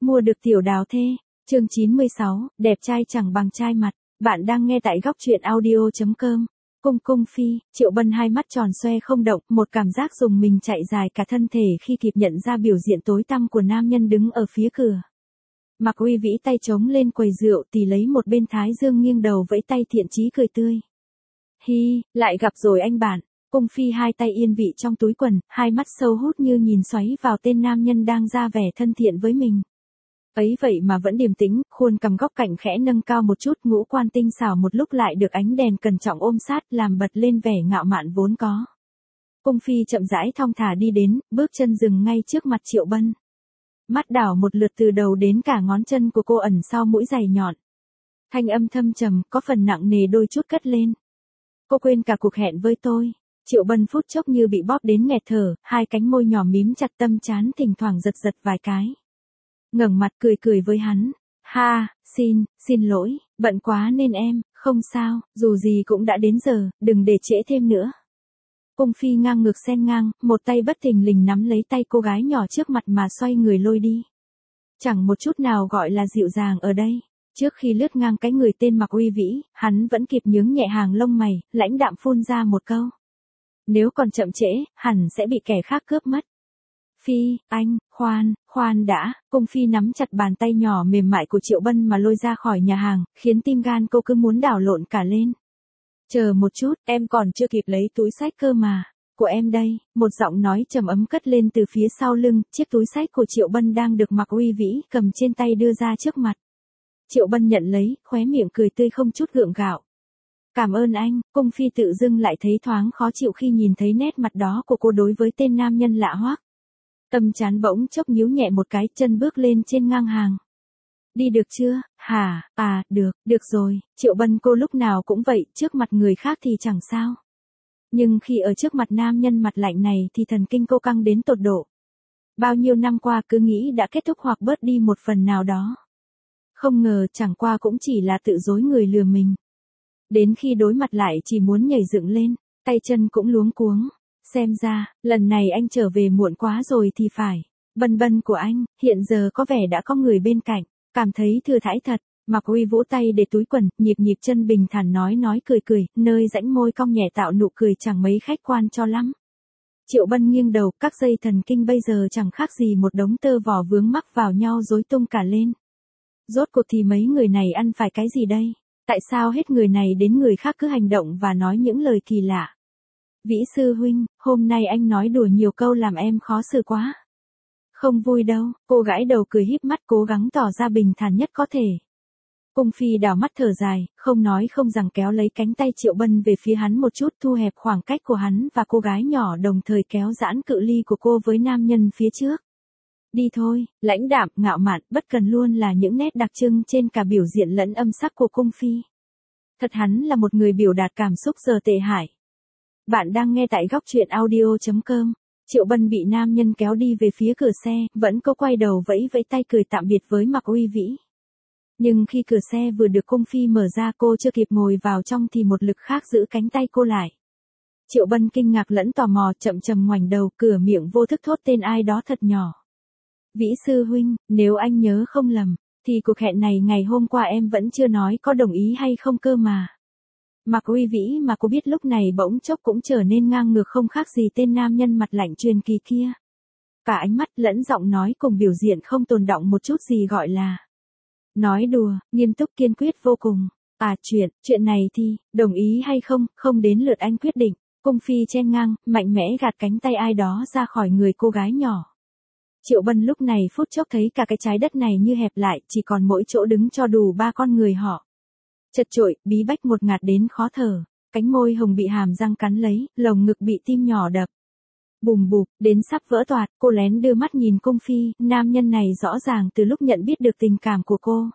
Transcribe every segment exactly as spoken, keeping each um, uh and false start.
Mua được tiểu đào thê, chương chín mươi sáu, đẹp trai chẳng bằng trai mặt. Bạn đang nghe tại góc truyện audio chấm com. Cung cung phi, Triệu Bân hai mắt tròn xoe không động, một cảm giác dùng mình chạy dài cả thân thể khi kịp nhận ra biểu diện tối tăm của nam nhân đứng ở phía cửa. Mạc Uy Vĩ tay trống lên quầy rượu tì lấy một bên thái dương nghiêng đầu vẫy tay thiện chí cười tươi. Hi, lại gặp rồi anh bạn. Cung phi hai tay yên vị trong túi quần, hai mắt sâu hút như nhìn xoáy vào tên nam nhân đang ra vẻ thân thiện với mình. Ấy vậy mà vẫn điềm tĩnh, khuôn cằm góc cạnh khẽ nâng cao một chút, ngũ quan tinh xảo một lúc lại được ánh đèn cẩn trọng ôm sát làm bật lên vẻ ngạo mạn vốn có. Cung phi chậm rãi thong thả đi đến, bước chân dừng ngay trước mặt Triệu Bân. Mắt đảo một lượt từ đầu đến cả ngón chân của cô ẩn sau mũi giày nhọn. Thanh âm thâm trầm, có phần nặng nề đôi chút cất lên. Cô quên cả cuộc hẹn với tôi. Triệu Bân phút chốc như bị bóp đến nghẹt thở, hai cánh môi nhỏ mím chặt, tâm trán thỉnh thoảng giật giật vài cái. Ngẩng mặt cười cười với hắn. Ha, xin, xin lỗi, bận quá nên em, không sao, dù gì cũng đã đến giờ, đừng để trễ thêm nữa. Cung phi ngang ngược xen ngang, một tay bất thình lình nắm lấy tay cô gái nhỏ trước mặt mà xoay người lôi đi. Chẳng một chút nào gọi là dịu dàng ở đây. Trước khi lướt ngang cái người tên Mạc Uy Vĩ, hắn vẫn kịp nhướng nhẹ hàng lông mày, lãnh đạm phun ra một câu. Nếu còn chậm trễ, hẳn sẽ bị kẻ khác cướp mất. Phi, anh, khoan, khoan đã, Cung phi nắm chặt bàn tay nhỏ mềm mại của Triệu Bân mà lôi ra khỏi nhà hàng, khiến tim gan cô cứ muốn đảo lộn cả lên. Chờ một chút, em còn chưa kịp lấy túi xách cơ mà. Của em đây, một giọng nói trầm ấm cất lên từ phía sau lưng, chiếc túi xách của Triệu Bân đang được Mạc Uy Vĩ cầm trên tay đưa ra trước mặt. Triệu Bân nhận lấy, khóe miệng cười tươi không chút gượng gạo. Cảm ơn anh, Cung phi tự dưng lại thấy thoáng khó chịu khi nhìn thấy nét mặt đó của cô đối với tên nam nhân lạ hoắc. Tâm trán bỗng chốc nhíu nhẹ một cái, chân bước lên trên ngang hàng. Đi được chưa, hả, à, được, được rồi, Triệu Bân cô lúc nào cũng vậy, trước mặt người khác thì chẳng sao. Nhưng khi ở trước mặt nam nhân mặt lạnh này thì thần kinh cô căng đến tột độ. Bao nhiêu năm qua cứ nghĩ đã kết thúc hoặc bớt đi một phần nào đó. Không ngờ chẳng qua cũng chỉ là tự dối người lừa mình. Đến khi đối mặt lại chỉ muốn nhảy dựng lên, tay chân cũng luống cuống. Xem ra, lần này anh trở về muộn quá rồi thì phải. Bân bân của anh, hiện giờ có vẻ đã có người bên cạnh, cảm thấy thừa thãi thật. Mạc Uy vỗ tay để túi quần, nhịp nhịp chân bình thản nói nói cười cười, nơi rãnh môi cong nhẹ tạo nụ cười chẳng mấy khách quan cho lắm. Triệu Bân nghiêng đầu, các dây thần kinh bây giờ chẳng khác gì một đống tơ vò vướng mắc vào nhau rối tung cả lên. Rốt cuộc thì mấy người này ăn phải cái gì đây? Tại sao hết người này đến người khác cứ hành động và nói những lời kỳ lạ? Vĩ sư huynh, hôm nay anh nói đùa nhiều câu làm em khó xử quá. Không vui đâu, cô gái đầu cười híp mắt cố gắng tỏ ra bình thản nhất có thể. Cung phi đảo mắt thở dài, không nói không rằng kéo lấy cánh tay Triệu Bân về phía hắn một chút, thu hẹp khoảng cách của hắn và cô gái nhỏ, đồng thời kéo giãn cự ly của cô với nam nhân phía trước. Đi thôi, lãnh đạm, ngạo mạn, bất cần luôn là những nét đặc trưng trên cả biểu diện lẫn âm sắc của cung phi. Thật hắn là một người biểu đạt cảm xúc giờ tệ hại. Bạn đang nghe tại góc truyện audio chấm com. Triệu Bân bị nam nhân kéo đi về phía cửa xe, vẫn cô quay đầu vẫy vẫy tay cười tạm biệt với Mạc Uy Vĩ. Nhưng khi cửa xe vừa được Cung phi mở ra, cô chưa kịp ngồi vào trong thì một lực khác giữ cánh tay cô lại. Triệu Bân kinh ngạc lẫn tò mò, chậm chậm ngoảnh đầu, cửa miệng vô thức thốt tên ai đó thật nhỏ. Vĩ sư huynh, nếu anh nhớ không lầm, thì cuộc hẹn này ngày hôm qua em vẫn chưa nói có đồng ý hay không cơ mà. Mạc Uy Vĩ mà cô biết lúc này bỗng chốc cũng trở nên ngang ngược không khác gì tên nam nhân mặt lạnh truyền kỳ kia. Cả ánh mắt lẫn giọng nói cùng biểu diện không tồn đọng một chút gì gọi là nói đùa, nghiêm túc kiên quyết vô cùng. À chuyện, chuyện này thì, đồng ý hay không, không đến lượt anh quyết định. Cung phi chen ngang, mạnh mẽ gạt cánh tay ai đó ra khỏi người cô gái nhỏ. Triệu Bân lúc này phút chốc thấy cả cái trái đất này như hẹp lại, chỉ còn mỗi chỗ đứng cho đủ ba con người họ. Chật chội, bí bách một ngạt đến khó thở, cánh môi hồng bị hàm răng cắn lấy, lồng ngực bị tim nhỏ đập. Bùm bụp, đến sắp vỡ toạc, cô lén đưa mắt nhìn Cung phi, nam nhân này rõ ràng từ lúc nhận biết được tình cảm của cô.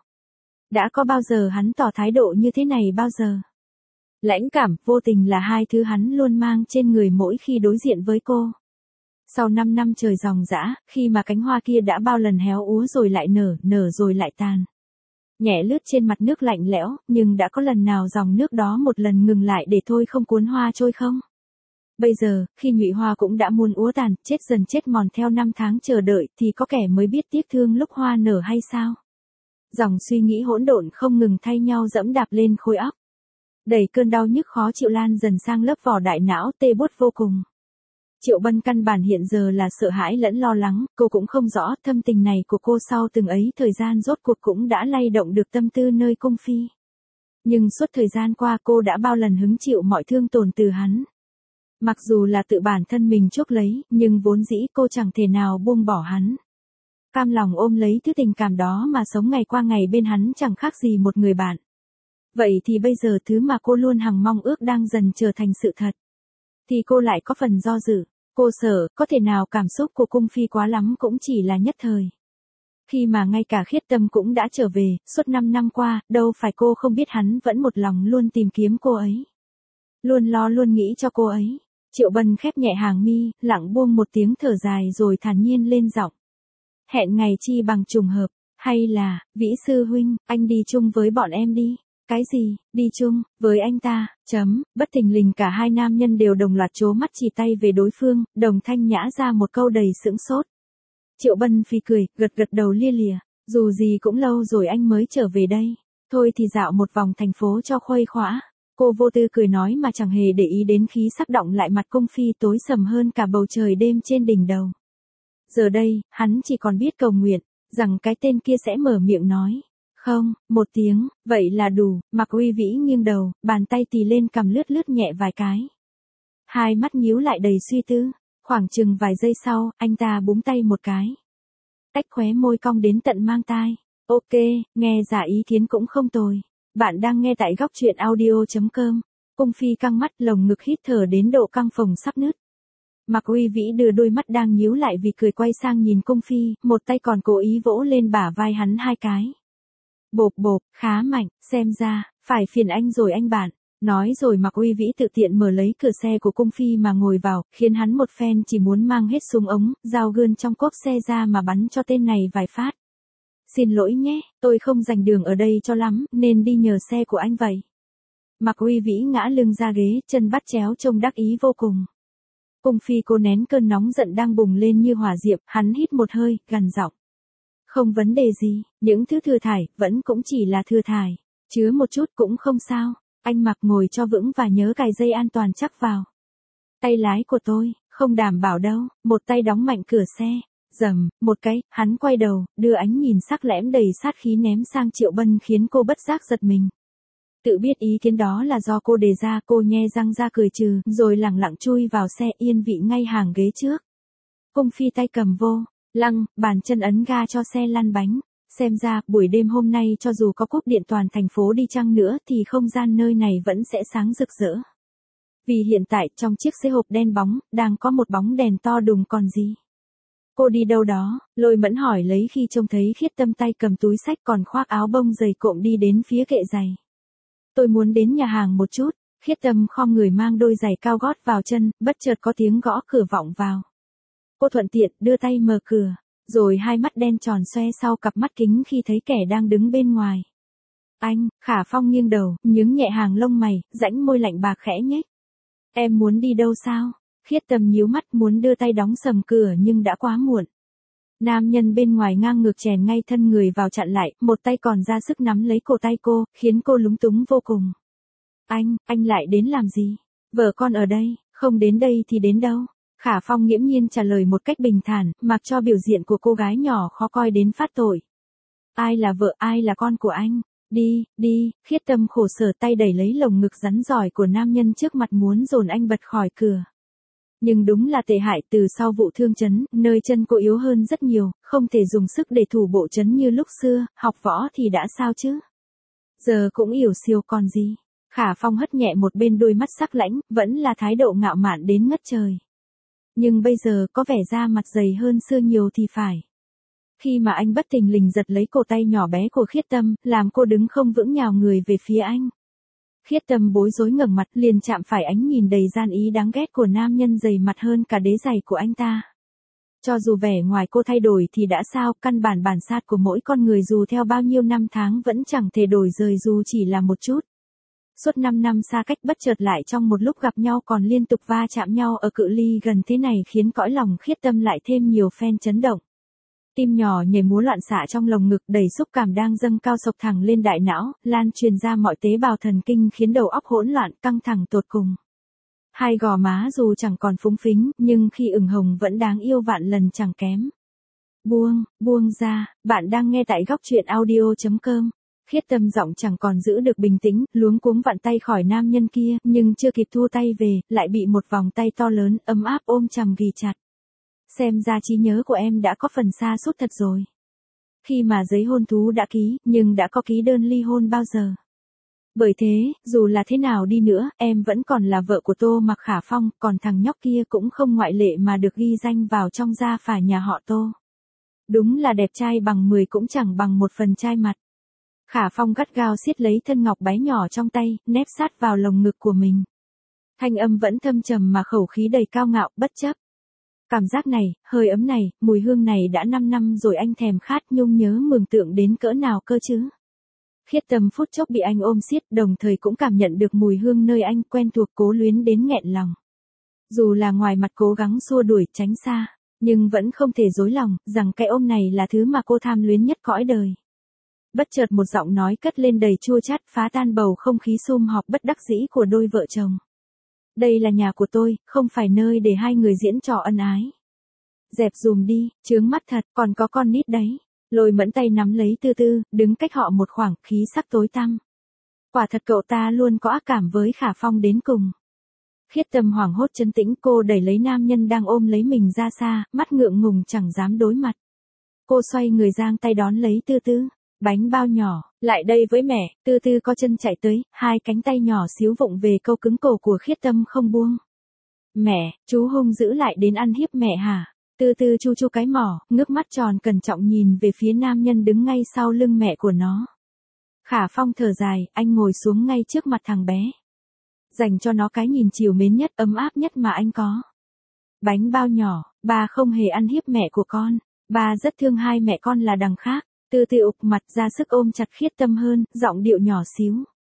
Đã có bao giờ hắn tỏ thái độ như thế này bao giờ? Lãnh cảm, vô tình là hai thứ hắn luôn mang trên người mỗi khi đối diện với cô. Sau năm năm trời ròng rã, khi mà cánh hoa kia đã bao lần héo úa rồi lại nở, nở rồi lại tàn. Nhẹ lướt trên mặt nước lạnh lẽo, nhưng đã có lần nào dòng nước đó một lần ngừng lại để thôi không cuốn hoa trôi không? Bây giờ, khi nhụy hoa cũng đã muôn úa tàn, chết dần chết mòn theo năm tháng chờ đợi, thì có kẻ mới biết tiếc thương lúc hoa nở hay sao? Dòng suy nghĩ hỗn độn không ngừng thay nhau dẫm đạp lên khối óc. Đẩy cơn đau nhức khó chịu lan dần sang lớp vỏ đại não tê buốt vô cùng. Triệu Bân căn bản hiện giờ là sợ hãi lẫn lo lắng, cô cũng không rõ thâm tình này của cô sau từng ấy thời gian rốt cuộc cũng đã lay động được tâm tư nơi cung phi. Nhưng suốt thời gian qua cô đã bao lần hứng chịu mọi thương tổn từ hắn. Mặc dù là tự bản thân mình chuốc lấy, nhưng vốn dĩ cô chẳng thể nào buông bỏ hắn. Cam lòng ôm lấy thứ tình cảm đó mà sống ngày qua ngày bên hắn chẳng khác gì một người bạn. Vậy thì bây giờ thứ mà cô luôn hằng mong ước đang dần trở thành sự thật. Thì cô lại có phần do dự, cô sợ có thể nào cảm xúc của cung phi quá lắm cũng chỉ là nhất thời. Khi mà ngay cả Khiết Tâm cũng đã trở về, suốt năm năm qua, đâu phải cô không biết hắn vẫn một lòng luôn tìm kiếm cô ấy. Luôn lo luôn nghĩ cho cô ấy. Triệu Bân khép nhẹ hàng mi, lặng buông một tiếng thở dài rồi thản nhiên lên giọng. Hẹn ngày chi bằng trùng hợp, hay là, Vĩ sư huynh, anh đi chung với bọn em đi. Cái gì, đi chung, với anh ta, chấm, bất thình lình cả hai nam nhân đều đồng loạt trố mắt chỉ tay về đối phương, đồng thanh nhã ra một câu đầy sững sốt. Triệu Bân phì cười, gật gật đầu lia lịa, dù gì cũng lâu rồi anh mới trở về đây, thôi thì dạo một vòng thành phố cho khuây khỏa. Cô vô tư cười nói mà chẳng hề để ý đến khí sắc động lại mặt cung phi tối sầm hơn cả bầu trời đêm trên đỉnh đầu. Giờ đây, hắn chỉ còn biết cầu nguyện, rằng cái tên kia sẽ mở miệng nói. Không, một tiếng, vậy là đủ. Mạc Uy Vĩ nghiêng đầu, bàn tay tì lên cằm lướt lướt nhẹ vài cái. Hai mắt nhíu lại đầy suy tư, khoảng chừng vài giây sau, anh ta búng tay một cái. Tách khóe môi cong đến tận mang tai. Ok, nghe giả ý kiến cũng không tồi. Bạn đang nghe tại góc truyện audio chấm com. Cung phi căng mắt, lồng ngực hít thở đến độ căng phồng sắp nứt. Mạc Uy Vĩ đưa đôi mắt đang nhíu lại vì cười quay sang nhìn cung phi, một tay còn cố ý vỗ lên bả vai hắn hai cái. Bộp bộp, khá mạnh, xem ra, phải phiền anh rồi anh bạn. Nói rồi Mạc Uy Vĩ tự tiện mở lấy cửa xe của cung phi mà ngồi vào, khiến hắn một phen chỉ muốn mang hết súng ống, dao gươm trong cốp xe ra mà bắn cho tên này vài phát. Xin lỗi nhé, tôi không dành đường ở đây cho lắm, nên đi nhờ xe của anh vậy. Mạc Uy Vĩ ngã lưng ra ghế, chân bắt chéo trông đắc ý vô cùng. Cung phi cô nén cơn nóng giận đang bùng lên như hỏa diệm, hắn hít một hơi, gằn giọng. Không vấn đề gì, những thứ thừa thải, vẫn cũng chỉ là thừa thải. Chứa một chút cũng không sao, anh mặc ngồi cho vững và nhớ cài dây an toàn chắc vào. Tay lái của tôi, không đảm bảo đâu, một tay đóng mạnh cửa xe. Dầm, một cái, hắn quay đầu, đưa ánh nhìn sắc lẻm đầy sát khí ném sang Triệu Bân khiến cô bất giác giật mình. Tự biết ý kiến đó là do cô đề ra, cô nhe răng ra cười trừ, rồi lẳng lặng chui vào xe yên vị ngay hàng ghế trước. Cung phi tay cầm vô lăng, bàn chân ấn ga cho xe lăn bánh. Xem ra, buổi đêm hôm nay cho dù có cúp điện toàn thành phố đi chăng nữa thì không gian nơi này vẫn sẽ sáng rực rỡ. Vì hiện tại, trong chiếc xe hộp đen bóng, đang có một bóng đèn to đùng còn gì. Cô đi đâu đó, Lôi Mẫn hỏi lấy khi trông thấy Khiết Tâm tay cầm túi xách còn khoác áo bông dày cộm đi đến phía kệ giày. Tôi muốn đến nhà hàng một chút. Khiết Tâm khom người mang đôi giày cao gót vào chân, bất chợt có tiếng gõ cửa vọng vào. Cô thuận tiện đưa tay mở cửa, rồi hai mắt đen tròn xoe sau cặp mắt kính khi thấy kẻ đang đứng bên ngoài. Anh, Khả Phong nghiêng đầu, nhướng nhẹ hàng lông mày, rãnh môi lạnh bạc khẽ nhếch. Em muốn đi đâu sao? Khiết Tâm nhíu mắt muốn đưa tay đóng sầm cửa nhưng đã quá muộn. Nam nhân bên ngoài ngang ngược chèn ngay thân người vào chặn lại, một tay còn ra sức nắm lấy cổ tay cô, khiến cô lúng túng vô cùng. Anh, anh lại đến làm gì? Vợ con ở đây, không đến đây thì đến đâu? Khả Phong nghiễm nhiên trả lời một cách bình thản, mặc cho biểu diện của cô gái nhỏ khó coi đến phát tội. Ai là vợ, ai là con của anh? Đi, đi, Khiết Tâm khổ sở tay đẩy lấy lồng ngực rắn giỏi của nam nhân trước mặt muốn dồn anh bật khỏi cửa. Nhưng đúng là tệ hại, từ sau vụ thương chấn, nơi chân cô yếu hơn rất nhiều, không thể dùng sức để thủ bộ chấn như lúc xưa, học võ thì đã sao chứ? Giờ cũng yểu xìu còn gì? Khả Phong hất nhẹ một bên đôi mắt sắc lãnh, vẫn là thái độ ngạo mạn đến ngất trời. Nhưng bây giờ có vẻ da mặt dày hơn xưa nhiều thì phải. Khi mà anh bất thình lình giật lấy cổ tay nhỏ bé của Khiết Tâm, làm cô đứng không vững nhào người về phía anh. Khiết Tâm bối rối ngẩng mặt liền chạm phải ánh nhìn đầy gian ý đáng ghét của nam nhân dày mặt hơn cả đế giày của anh ta. Cho dù vẻ ngoài cô thay đổi thì đã sao, căn bản bản sát của mỗi con người dù theo bao nhiêu năm tháng vẫn chẳng thể đổi rời dù chỉ là một chút. Suốt năm năm xa cách bất chợt lại trong một lúc gặp nhau còn liên tục va chạm nhau ở cự ly gần thế này khiến cõi lòng Khiết Tâm lại thêm nhiều phen chấn động. Tim nhỏ nhảy múa loạn xạ trong lồng ngực đầy xúc cảm đang dâng cao sộc thẳng lên đại não, lan truyền ra mọi tế bào thần kinh khiến đầu óc hỗn loạn căng thẳng tột cùng. Hai gò má dù chẳng còn phúng phính, nhưng khi ửng hồng vẫn đáng yêu vạn lần chẳng kém. Buông, buông ra, bạn đang nghe tại góc truyện audio chấm com. Khiết Tâm giọng chẳng còn giữ được bình tĩnh, luống cuống vặn tay khỏi nam nhân kia, nhưng chưa kịp thu tay về, lại bị một vòng tay to lớn, ấm áp ôm chầm ghì chặt. Xem ra trí nhớ của em đã có phần sa sút thật rồi. Khi mà giấy hôn thú đã ký, nhưng đã có ký đơn ly hôn bao giờ? Bởi thế, dù là thế nào đi nữa, em vẫn còn là vợ của Tô Mặc Khả Phong, còn thằng nhóc kia cũng không ngoại lệ mà được ghi danh vào trong gia phả nhà họ Tô. Đúng là đẹp trai bằng mười cũng chẳng bằng một phần trai mặt. Khả Phong gắt gao siết lấy thân ngọc bé nhỏ trong tay, nép sát vào lồng ngực của mình. Thanh âm vẫn thâm trầm mà khẩu khí đầy cao ngạo, bất chấp. Cảm giác này, hơi ấm này, mùi hương này đã năm năm rồi anh thèm khát nhung nhớ mường tượng đến cỡ nào cơ chứ. Khiết Tâm phút chốc bị anh ôm siết, đồng thời cũng cảm nhận được mùi hương nơi anh quen thuộc cố luyến đến nghẹn lòng. Dù là ngoài mặt cố gắng xua đuổi tránh xa, nhưng vẫn không thể dối lòng, rằng cái ôm này là thứ mà cô tham luyến nhất cõi đời. Bất chợt một giọng nói cất lên đầy chua chát phá tan bầu không khí sum họp bất đắc dĩ của đôi vợ chồng. Đây là nhà của tôi, không phải nơi để hai người diễn trò ân ái. Dẹp dùm đi, chướng mắt thật, còn có con nít đấy. Lôi Mẫn tay nắm lấy Tư Tư, đứng cách họ một khoảng, khí sắc tối tăm. Quả thật cậu ta luôn có ác cảm với Khả Phong đến cùng. Khiết Tâm hoảng hốt trấn tĩnh, cô đẩy lấy nam nhân đang ôm lấy mình ra xa, mắt ngượng ngùng chẳng dám đối mặt. Cô xoay người giang tay đón lấy Tư Tư. Bánh bao nhỏ, lại đây với mẹ. Tư Tư có chân chạy tới, hai cánh tay nhỏ xíu vụng về câu cứng cổ của Khiết Tâm không buông. Mẹ, chú hung dữ lại đến ăn hiếp mẹ hả? Tư Tư chu chu cái mỏ, ngước mắt tròn cẩn trọng nhìn về phía nam nhân đứng ngay sau lưng mẹ của nó. Khả Phong thở dài, anh ngồi xuống ngay trước mặt thằng bé. Dành cho nó cái nhìn trìu mến nhất, ấm áp nhất mà anh có. Bánh bao nhỏ, ba không hề ăn hiếp mẹ của con. Ba rất thương hai mẹ con là đằng khác. Tư Tư ục mặt ra sức ôm chặt Khiết Tâm hơn, giọng điệu nhỏ xíu.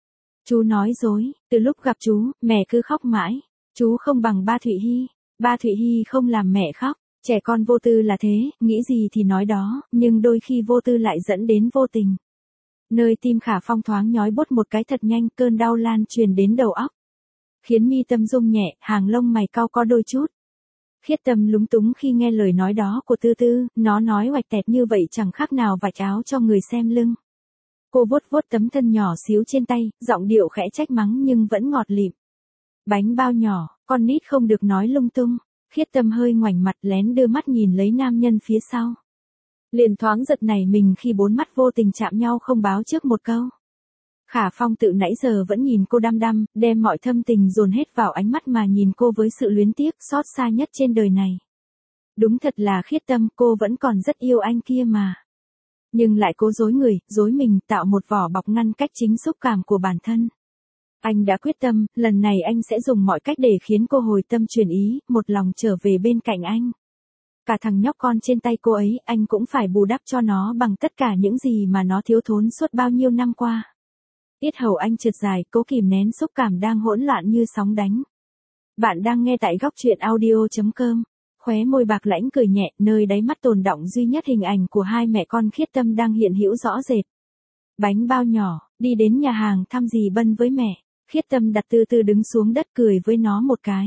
Chú nói dối, từ lúc gặp chú, mẹ cứ khóc mãi. Chú không bằng ba Thụy Hy. Ba Thụy Hy không làm mẹ khóc. Trẻ con vô tư là thế, nghĩ gì thì nói đó, nhưng đôi khi vô tư lại dẫn đến vô tình. Nơi tim Khả Phong thoáng nhói bốt một cái thật nhanh, cơn đau lan truyền đến đầu óc. Khiến mi tâm rung nhẹ, hàng lông mày cau có đôi chút. Khiết Tâm lúng túng khi nghe lời nói đó của Tư Tư, nó nói oạch tẹt như vậy chẳng khác nào vạch áo cho người xem lưng. Cô vuốt vuốt tấm thân nhỏ xíu trên tay, giọng điệu khẽ trách mắng nhưng vẫn ngọt lịm. Bánh bao nhỏ, con nít không được nói lung tung. Khiết Tâm hơi ngoảnh mặt lén đưa mắt nhìn lấy nam nhân phía sau. Liền thoáng giật nảy mình khi bốn mắt vô tình chạm nhau không báo trước một câu. Khả Phong tự nãy giờ vẫn nhìn cô đăm đăm, đem mọi thâm tình dồn hết vào ánh mắt mà nhìn cô với sự luyến tiếc xót xa nhất trên đời này. Đúng thật là Khiết Tâm, cô vẫn còn rất yêu anh kia mà. Nhưng lại cố dối người, dối mình, tạo một vỏ bọc ngăn cách chính xúc cảm của bản thân. Anh đã quyết tâm, lần này anh sẽ dùng mọi cách để khiến cô hồi tâm chuyển ý, một lòng trở về bên cạnh anh. Cả thằng nhóc con trên tay cô ấy, anh cũng phải bù đắp cho nó bằng tất cả những gì mà nó thiếu thốn suốt bao nhiêu năm qua. Yết hầu anh trượt dài, cố kìm nén xúc cảm đang hỗn loạn như sóng đánh. Bạn đang nghe tại góc truyện audio chấm com. Khóe môi bạc lãnh cười nhẹ, nơi đáy mắt tồn đọng duy nhất hình ảnh của hai mẹ con Khiết Tâm đang hiện hữu rõ rệt. Bánh bao nhỏ, đi đến nhà hàng thăm dì Bân với mẹ. Khiết Tâm đặt Tư Tư đứng xuống đất cười với nó một cái.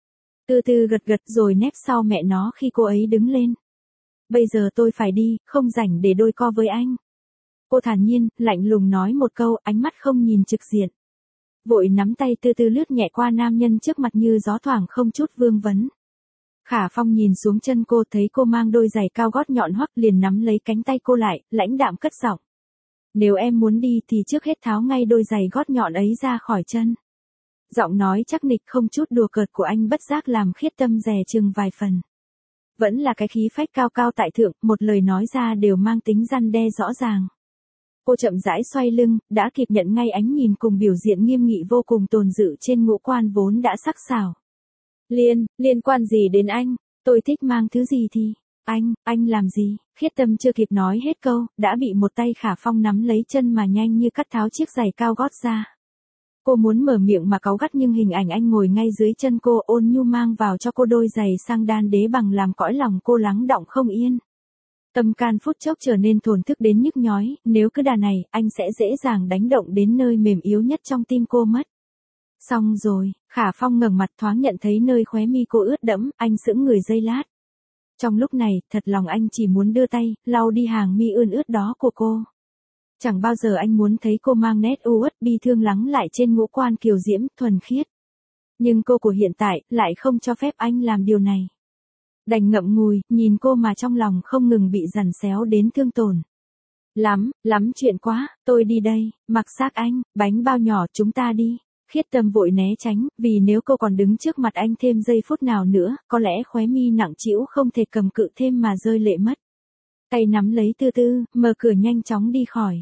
Tư Tư gật gật rồi nép sau mẹ nó khi cô ấy đứng lên. Bây giờ tôi phải đi, không rảnh để đôi co với anh. Cô thản nhiên, lạnh lùng nói một câu, ánh mắt không nhìn trực diện. Vội nắm tay Tư Tư lướt nhẹ qua nam nhân trước mặt như gió thoảng không chút vương vấn. Khả Phong nhìn xuống chân cô, thấy cô mang đôi giày cao gót nhọn hoắt, liền nắm lấy cánh tay cô lại, lãnh đạm cất giọng. Nếu em muốn đi thì trước hết tháo ngay đôi giày gót nhọn ấy ra khỏi chân. Giọng nói chắc nịch không chút đùa cợt của anh bất giác làm Khiết Tâm dè chừng vài phần. Vẫn là cái khí phách cao cao tại thượng, một lời nói ra đều mang tính răn đe rõ ràng. Cô chậm rãi xoay lưng, đã kịp nhận ngay ánh nhìn cùng biểu diện nghiêm nghị vô cùng tồn dự trên ngũ quan vốn đã sắc sảo. Liên, liên quan gì đến anh? Tôi thích mang thứ gì thì... Anh, anh làm gì? Khiết Tâm chưa kịp nói hết câu, đã bị một tay Khả Phong nắm lấy chân mà nhanh như cắt tháo chiếc giày cao gót ra. Cô muốn mở miệng mà cáu gắt nhưng hình ảnh anh ngồi ngay dưới chân cô ôn nhu mang vào cho cô đôi giày sang đan đế bằng làm cõi lòng cô lắng đọng không yên. Tâm can phút chốc trở nên thổn thức đến nhức nhói, nếu cứ đà này, anh sẽ dễ dàng đánh động đến nơi mềm yếu nhất trong tim cô mất. Xong rồi, Khả Phong ngẩng mặt thoáng nhận thấy nơi khóe mi cô ướt đẫm, anh sững người giây lát. Trong lúc này, thật lòng anh chỉ muốn đưa tay, lau đi hàng mi ươn ướt đó của cô. Chẳng bao giờ anh muốn thấy cô mang nét u uất bi thương lắng lại trên ngũ quan kiều diễm, thuần khiết. Nhưng cô của hiện tại, lại không cho phép anh làm điều này. Đành ngậm ngùi, nhìn cô mà trong lòng không ngừng bị dằn xéo đến thương tổn. Lắm, lắm chuyện quá, tôi đi đây, mặc xác anh, bánh bao nhỏ chúng ta đi. Khiết Tâm vội né tránh, vì nếu cô còn đứng trước mặt anh thêm giây phút nào nữa, có lẽ khóe mi nặng trĩu không thể cầm cự thêm mà rơi lệ mất. Tay nắm lấy Tư Tư, mở cửa nhanh chóng đi khỏi.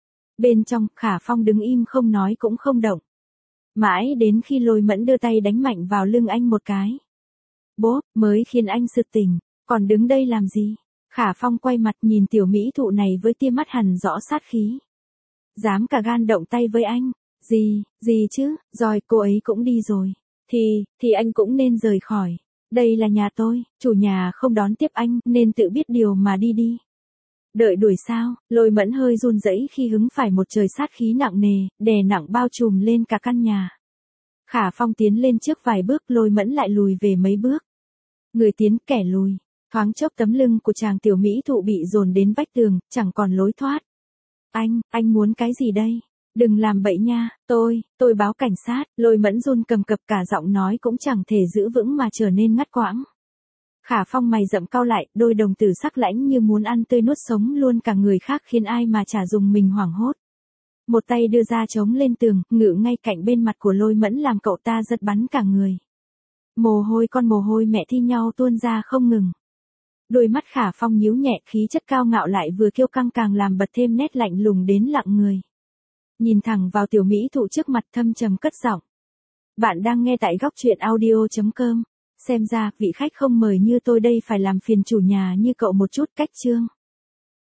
Bên trong, Khả Phong đứng im không nói cũng không động. Mãi đến khi Lôi Mẫn đưa tay đánh mạnh vào lưng anh một cái. Bốp, mới khiến anh sực tỉnh, còn đứng đây làm gì? Khả Phong quay mặt nhìn tiểu mỹ thụ này với tia mắt hằn rõ sát khí. Dám cả gan động tay với anh. Gì, gì chứ, rồi cô ấy cũng đi rồi. Thì, thì anh cũng nên rời khỏi. Đây là nhà tôi, chủ nhà không đón tiếp anh, nên tự biết điều mà đi đi. Đợi đuổi sao, Lôi Mẫn hơi run rẩy khi hứng phải một trời sát khí nặng nề, đè nặng bao trùm lên cả căn nhà. Khả Phong tiến lên trước vài bước, Lôi Mẫn lại lùi về mấy bước. Người tiến kẻ lùi, thoáng chốc tấm lưng của chàng tiểu mỹ thụ bị dồn đến vách tường, chẳng còn lối thoát. Anh, anh muốn cái gì đây? Đừng làm bậy nha, tôi, tôi báo cảnh sát, Lôi Mẫn run cầm cập cả giọng nói cũng chẳng thể giữ vững mà trở nên ngắt quãng. Khả Phong mày rậm cau lại, đôi đồng tử sắc lãnh như muốn ăn tươi nuốt sống luôn cả người khác khiến ai mà chả dùng mình hoảng hốt. Một tay đưa ra chống lên tường, ngự ngay cạnh bên mặt của Lôi Mẫn làm cậu ta giật bắn cả người. Mồ hôi con mồ hôi mẹ thi nhau tuôn ra không ngừng. Đôi mắt Khả Phong nhíu nhẹ, khí chất cao ngạo lại vừa kiêu căng càng làm bật thêm nét lạnh lùng đến lặng người. Nhìn thẳng vào tiểu mỹ thụ trước mặt thâm trầm cất giọng. Bạn đang nghe tại góc truyện audio chấm com. Xem ra, vị khách không mời như tôi đây phải làm phiền chủ nhà như cậu một chút cách chương.